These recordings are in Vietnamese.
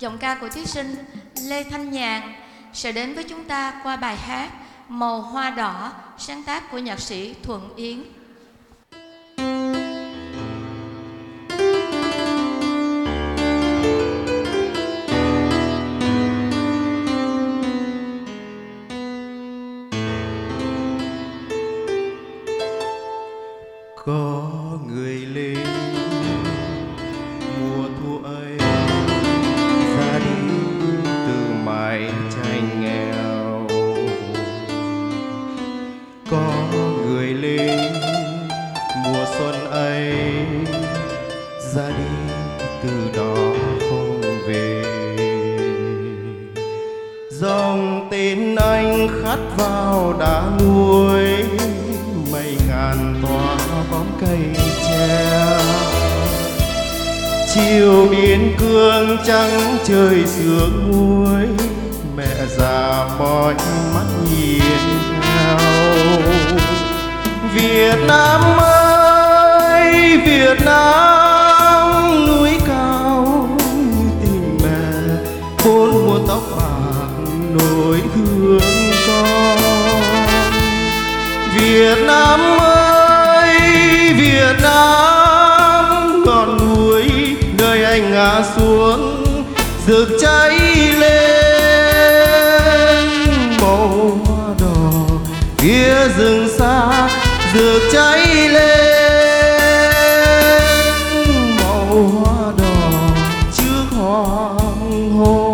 Giọng ca của thí sinh Lê Thanh Nhàn sẽ đến với chúng ta qua bài hát Màu Hoa Đỏ, sáng tác của nhạc sĩ Thuận Yến. Có người lính mùa thu ấy ra đi từ mái tranh nghèo. Có người lính mùa xuân ấy ra đi từ đó không về. Dòng tên anh khát vào đá núi, mây ngàn tỏa bóng cây tre. Chiều biên cương trắng trời sương muối, mẹ già mỏi mắt nhìn theo. Việt Nam ơi Việt Nam, núi cao như tình mẹ, bốn mùa tóc bạc nỗi thương con. Việt Nam ơi Việt Nam, ngọn núi nơi anh ngã xuống rực cháy lên. Màu hoa đỏ phía rừng xa rực cháy lên. Màu hoa đỏ trước hoàng hôn.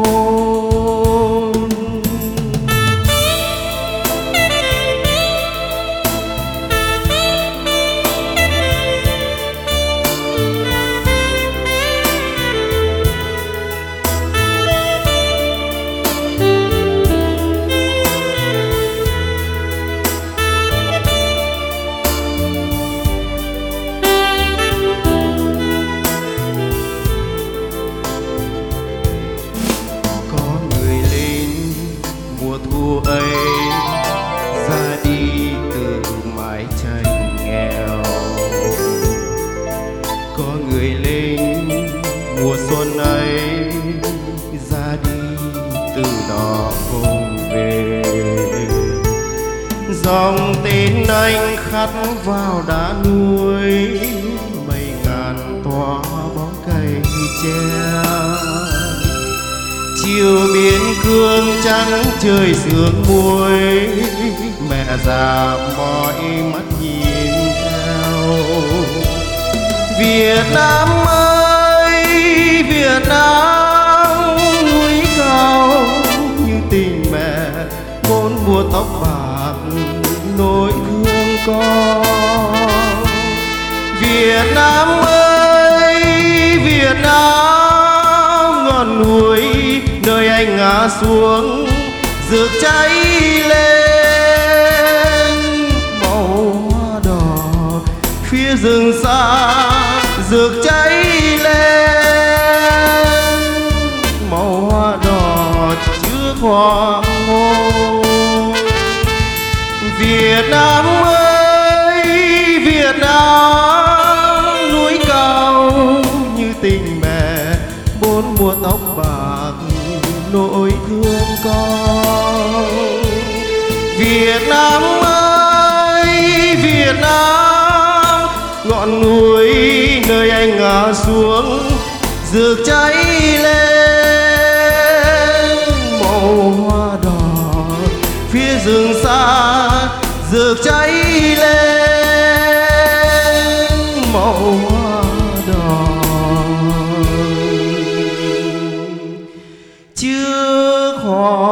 Thu ấy ra đi từ mái tranh nghèo. Có người lính mùa xuân ấy ra đi từ đó không về. Dòng tên anh khắc vào đá núi, mây ngàn tỏa bóng cây tre. Chiều biên cương trắng trời sương muối, mẹ già mỏi mắt nhìn theo. Việt Nam ơi Việt Nam, núi cao như tình mẹ, bốn mùa tóc bạc nỗi thương con. Việt Nam ơi Việt Nam, ngọn núi nơi anh ngã xuống rực cháy lên. Màu hoa đỏ phía rừng xa rực cháy lên. Màu hoa đỏ trước hoàng hôn. Việt Nam ơi Việt Nam, núi cao như tình mẹ, bốn mùa tóc bạc nỗi thương con. Việt Nam ơi Việt Nam, ngọn núi nơi anh ngã xuống rực cháy lên. Màu hoa đỏ phía rừng xa rực cháy lên. Màu hoa đỏ trước hoàng